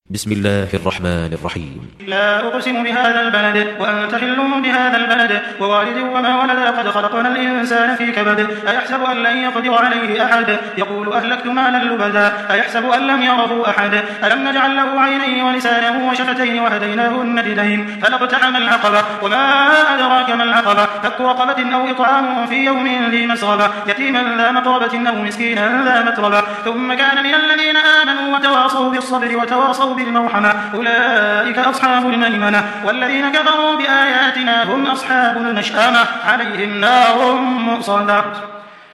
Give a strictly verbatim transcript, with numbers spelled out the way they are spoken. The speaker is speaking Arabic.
بسم الله الرحمن الرحيم. لا أقسم بهذا البلد وأنت حل بهذا البلد ووالد وما ولد لقد خلقنا الإنسان في كبد أيحسب أن لن يقدر عليه أحد يقول أهلكت مالا لبدا أيحسب أن لم يره أحد ألم نجعل له عينين ولسانا وشفتين وهديناه النجدين فلاقتحم العقبة وما أدراك ما العقبة فك رقبة أو إطعام في يوم ذي مسغبة يتيما ذا مقربة أو مسكينا ذا متربة ثم كان من الذين آمنوا وتواصوا بالصبر وتواصوا بالمرحمة أولئك أصحاب الميمنة والذين كفروا بآياتنا هم أصحاب المشأمة عليهم نار مؤصدة.